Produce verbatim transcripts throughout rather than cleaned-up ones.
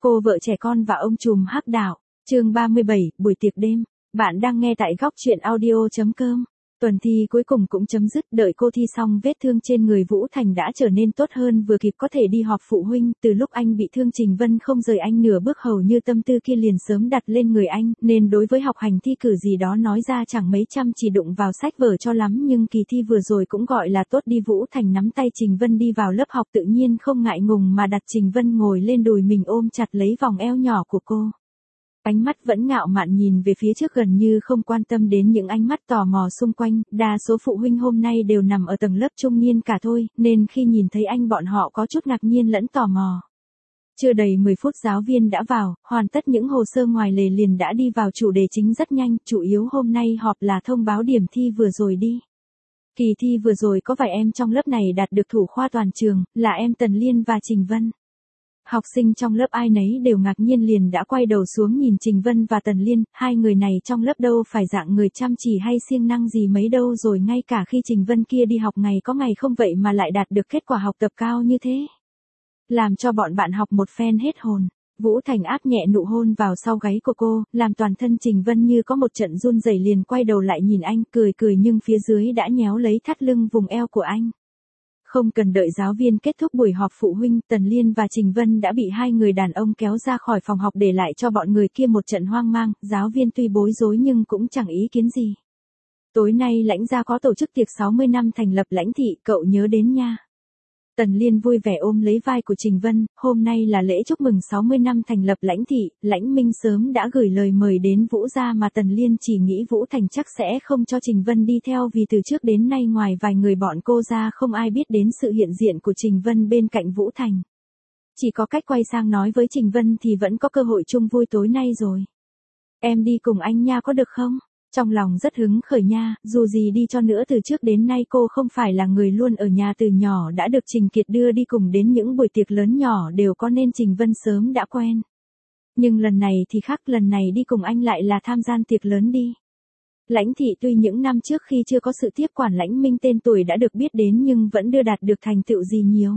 Cô vợ trẻ con và ông trùm hắc đạo. Chương ba mươi bảy, buổi tiệc đêm. Bạn đang nghe tại góc truyện audio chấm com. Tuần thi cuối cùng cũng chấm dứt, đợi cô thi xong vết thương trên người Vũ Thành đã trở nên tốt hơn, vừa kịp có thể đi họp phụ huynh. Từ lúc anh bị thương Trình Vân không rời anh nửa bước, hầu như tâm tư kia liền sớm đặt lên người anh, nên đối với học hành thi cử gì đó nói ra chẳng mấy chăm chỉ đụng vào sách vở cho lắm, nhưng kỳ thi vừa rồi cũng gọi là tốt đi. Vũ Thành nắm tay Trình Vân đi vào lớp học, tự nhiên không ngại ngùng mà đặt Trình Vân ngồi lên đùi mình, ôm chặt lấy vòng eo nhỏ của cô. Ánh mắt vẫn ngạo mạn nhìn về phía trước, gần như không quan tâm đến những ánh mắt tò mò xung quanh. Đa số phụ huynh hôm nay đều nằm ở tầng lớp trung niên cả thôi, nên khi nhìn thấy anh bọn họ có chút ngạc nhiên lẫn tò mò. Chưa đầy mười phút giáo viên đã vào, hoàn tất những hồ sơ ngoài lề liền đã đi vào chủ đề chính rất nhanh. Chủ yếu hôm nay họp là thông báo điểm thi vừa rồi đi. Kỳ thi vừa rồi có vài em trong lớp này đạt được thủ khoa toàn trường, là em Tần Liên và Trình Vân. Học sinh trong lớp ai nấy đều ngạc nhiên, liền đã quay đầu xuống nhìn Trình Vân và Tần Liên. Hai người này trong lớp đâu phải dạng người chăm chỉ hay siêng năng gì mấy đâu rồi, ngay cả khi Trình Vân kia đi học ngày có ngày không vậy mà lại đạt được kết quả học tập cao như thế, làm cho bọn bạn học một phen hết hồn. Vũ Thành áp nhẹ nụ hôn vào sau gáy của cô, làm toàn thân Trình Vân như có một trận run rẩy, liền quay đầu lại nhìn anh, cười cười nhưng phía dưới đã nhéo lấy thắt lưng vùng eo của anh. Không cần đợi giáo viên kết thúc buổi họp phụ huynh, Tần Liên và Trình Vân đã bị hai người đàn ông kéo ra khỏi phòng học, để lại cho bọn người kia một trận hoang mang. Giáo viên tuy bối rối nhưng cũng chẳng ý kiến gì. Tối nay lãnh gia có tổ chức tiệc sáu mươi năm thành lập Lãnh thị, cậu nhớ đến nha. Tần Liên vui vẻ ôm lấy vai của Trình Vân, hôm nay là lễ chúc mừng sáu mươi năm thành lập Lãnh thị. Lãnh Minh sớm đã gửi lời mời đến Vũ gia, mà Tần Liên chỉ nghĩ Vũ Thành chắc sẽ không cho Trình Vân đi theo, vì từ trước đến nay ngoài vài người bọn cô ra không ai biết đến sự hiện diện của Trình Vân bên cạnh Vũ Thành. Chỉ có cách quay sang nói với Trình Vân thì vẫn có cơ hội chung vui tối nay rồi. Em đi cùng anh nha, có được không? Trong lòng rất hứng khởi nha, dù gì đi cho nữa từ trước đến nay cô không phải là người luôn ở nhà, từ nhỏ đã được Trình Kiệt đưa đi cùng đến những buổi tiệc lớn nhỏ đều có, nên Trình Vân sớm đã quen. Nhưng lần này thì khác, lần này đi cùng anh lại là tham gia tiệc lớn đi. Lãnh thị tuy những năm trước khi chưa có sự tiếp quản Lãnh Minh tên tuổi đã được biết đến, nhưng vẫn chưa đạt được thành tựu gì nhiều.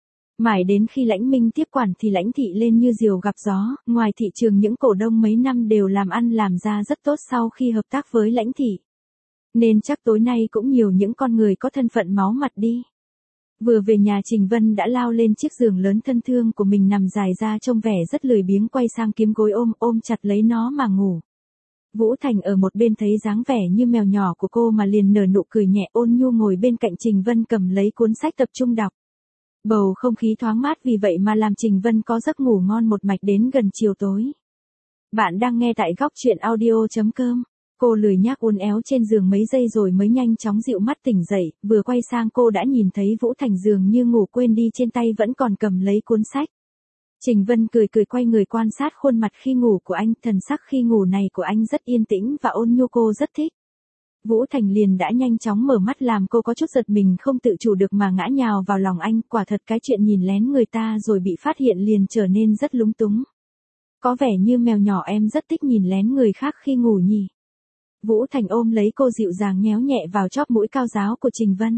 Mãi đến khi Lãnh Minh tiếp quản thì Lãnh thị lên như diều gặp gió, ngoài thị trường những cổ đông mấy năm đều làm ăn làm ra rất tốt sau khi hợp tác với Lãnh thị. Nên chắc tối nay cũng nhiều những con người có thân phận máu mặt đi. Vừa về nhà, Trình Vân đã lao lên chiếc giường lớn thân thương của mình, nằm dài ra trông vẻ rất lười biếng, quay sang kiếm gối ôm ôm chặt lấy nó mà ngủ. Vũ Thành ở một bên thấy dáng vẻ như mèo nhỏ của cô mà liền nở nụ cười nhẹ, ôn nhu ngồi bên cạnh Trình Vân cầm lấy cuốn sách tập trung đọc. Bầu không khí thoáng mát vì vậy mà làm Trình Vân có giấc ngủ ngon một mạch đến gần chiều tối. Bạn đang nghe tại góc truyện audio chấm com. Cô lười nhác uốn éo trên giường mấy giây rồi mới nhanh chóng dịu mắt tỉnh dậy, vừa quay sang cô đã nhìn thấy Vũ Thành dường như ngủ quên đi, trên tay vẫn còn cầm lấy cuốn sách. Trình Vân cười cười quay người quan sát khuôn mặt khi ngủ của anh, thần sắc khi ngủ này của anh rất yên tĩnh và ôn nhu, cô rất thích. Vũ Thành liền đã nhanh chóng mở mắt, làm cô có chút giật mình, không tự chủ được mà ngã nhào vào lòng anh. Quả thật cái chuyện nhìn lén người ta rồi bị phát hiện liền trở nên rất lúng túng. Có vẻ như mèo nhỏ em rất thích nhìn lén người khác khi ngủ nhỉ. Vũ Thành ôm lấy cô dịu dàng nhéo nhẹ vào chóp mũi cao ráo của Trình Vân.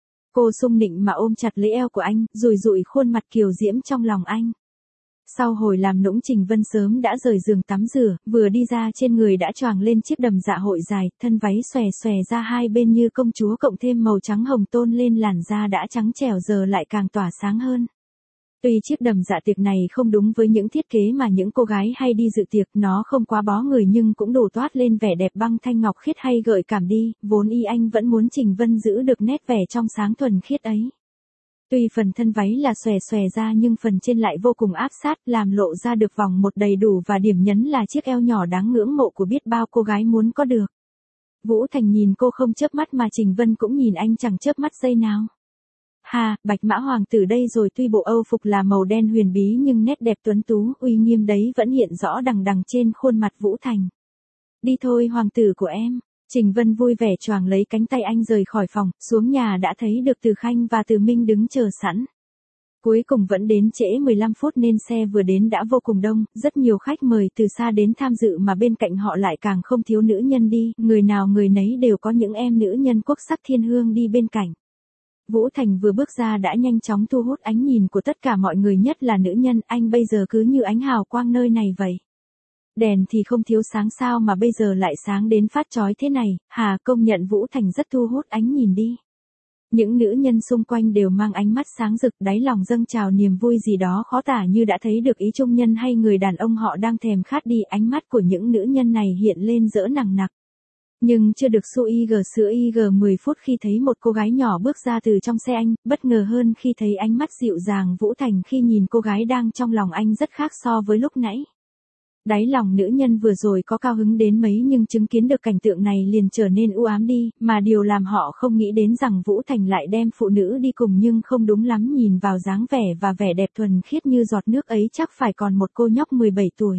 Cô sung nịnh mà ôm chặt lấy eo của anh, rùi rụi khuôn mặt kiều diễm trong lòng anh. Sau hồi làm nũng, Trình Vân sớm đã rời giường tắm rửa, vừa đi ra trên người đã choàng lên chiếc đầm dạ hội dài, thân váy xòe xòe ra hai bên như công chúa, cộng thêm màu trắng hồng tôn lên làn da đã trắng trẻo giờ lại càng tỏa sáng hơn. Tuy chiếc đầm dạ tiệc này không đúng với những thiết kế mà những cô gái hay đi dự tiệc, nó không quá bó người nhưng cũng đủ toát lên vẻ đẹp băng thanh ngọc khiết hay gợi cảm đi, vốn y anh vẫn muốn Trình Vân giữ được nét vẻ trong sáng thuần khiết ấy. Tuy phần thân váy là xòe xòe ra nhưng phần trên lại vô cùng áp sát, làm lộ ra được vòng một đầy đủ, và điểm nhấn là chiếc eo nhỏ đáng ngưỡng mộ của biết bao cô gái muốn có được. Vũ Thành nhìn cô không chớp mắt, mà Trình Vân cũng nhìn anh chẳng chớp mắt giây nào. Ha, Bạch Mã Hoàng tử đây rồi, tuy bộ Âu phục là màu đen huyền bí nhưng nét đẹp tuấn tú, uy nghiêm đấy vẫn hiện rõ đằng đằng trên khuôn mặt Vũ Thành. Đi thôi hoàng tử của em. Trình Vân vui vẻ choàng lấy cánh tay anh rời khỏi phòng, xuống nhà đã thấy được Từ Khanh và Từ Minh đứng chờ sẵn. Cuối cùng vẫn đến trễ mười lăm phút nên xe vừa đến đã vô cùng đông, rất nhiều khách mời từ xa đến tham dự, mà bên cạnh họ lại càng không thiếu nữ nhân đi, người nào người nấy đều có những em nữ nhân quốc sắc thiên hương đi bên cạnh. Vũ Thành vừa bước ra đã nhanh chóng thu hút ánh nhìn của tất cả mọi người, nhất là nữ nhân, anh bây giờ cứ như ánh hào quang nơi này vậy. Đèn thì không thiếu sáng sao mà bây giờ lại sáng đến phát chói thế này, hà, công nhận Vũ Thành rất thu hút ánh nhìn đi. Những nữ nhân xung quanh đều mang ánh mắt sáng rực, đáy lòng dâng trào niềm vui gì đó khó tả, như đã thấy được ý trung nhân hay người đàn ông họ đang thèm khát đi. Ánh mắt của những nữ nhân này hiện lên rỡ nằng nặc. Nhưng chưa được xu y gờ sữa y gờ mười phút khi thấy một cô gái nhỏ bước ra từ trong xe anh, bất ngờ hơn khi thấy ánh mắt dịu dàng Vũ Thành khi nhìn cô gái đang trong lòng anh rất khác so với lúc nãy. Đáy lòng nữ nhân vừa rồi có cao hứng đến mấy nhưng chứng kiến được cảnh tượng này liền trở nên u ám đi, mà điều làm họ không nghĩ đến rằng Vũ Thành lại đem phụ nữ đi cùng, nhưng không đúng lắm, nhìn vào dáng vẻ và vẻ đẹp thuần khiết như giọt nước ấy chắc phải còn một cô nhóc mười bảy tuổi.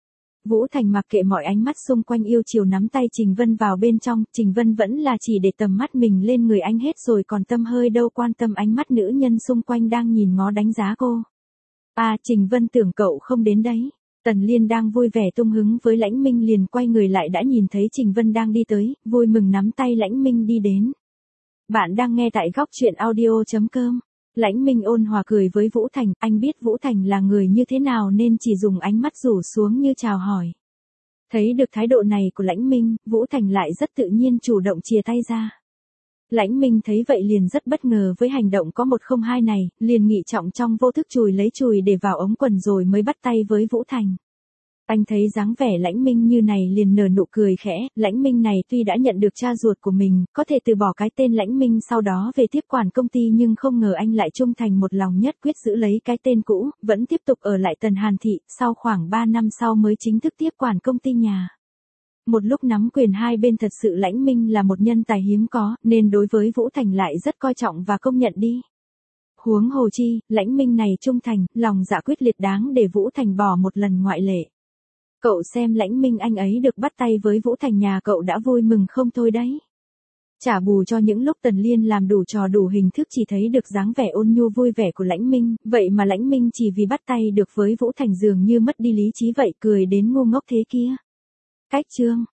Vũ Thành mặc kệ mọi ánh mắt xung quanh, yêu chiều nắm tay Trình Vân vào bên trong. Trình Vân vẫn là chỉ để tầm mắt mình lên người anh hết rồi, còn tâm hơi đâu quan tâm ánh mắt nữ nhân xung quanh đang nhìn ngó đánh giá cô. À, Trình Vân tưởng cậu không đến đấy. Tần Liên đang vui vẻ tung hứng với Lãnh Minh liền quay người lại đã nhìn thấy Trình Vân đang đi tới, vui mừng nắm tay Lãnh Minh đi đến. Bạn đang nghe tại góc truyện audio chấm com. Lãnh Minh ôn hòa cười với Vũ Thành, anh biết Vũ Thành là người như thế nào nên chỉ dùng ánh mắt rủ xuống như chào hỏi. Thấy được thái độ này của Lãnh Minh, Vũ Thành lại rất tự nhiên chủ động chìa tay ra. Lãnh Minh thấy vậy liền rất bất ngờ với hành động có một không hai này, liền nghị trọng trong vô thức chùi lấy chùi để vào ống quần rồi mới bắt tay với Vũ Thành. Anh thấy dáng vẻ Lãnh Minh như này liền nở nụ cười khẽ. Lãnh Minh này tuy đã nhận được cha ruột của mình, có thể từ bỏ cái tên Lãnh Minh sau đó về tiếp quản công ty, nhưng không ngờ anh lại trung thành một lòng nhất quyết giữ lấy cái tên cũ, vẫn tiếp tục ở lại Tần Hàn Thị, sau khoảng ba năm sau mới chính thức tiếp quản công ty nhà. Một lúc nắm quyền hai bên, thật sự Lãnh Minh là một nhân tài hiếm có, nên đối với Vũ Thành lại rất coi trọng và công nhận đi. Huống hồ chi, Lãnh Minh này trung thành, lòng dạ quyết liệt đáng để Vũ Thành bỏ một lần ngoại lệ. Cậu xem Lãnh Minh anh ấy được bắt tay với Vũ Thành nhà cậu đã vui mừng không thôi đấy. Trả bù cho những lúc Tần Liên làm đủ trò đủ hình thức chỉ thấy được dáng vẻ ôn nhu vui vẻ của Lãnh Minh, vậy mà Lãnh Minh chỉ vì bắt tay được với Vũ Thành dường như mất đi lý trí vậy, cười đến ngu ngốc thế kia. Cách chương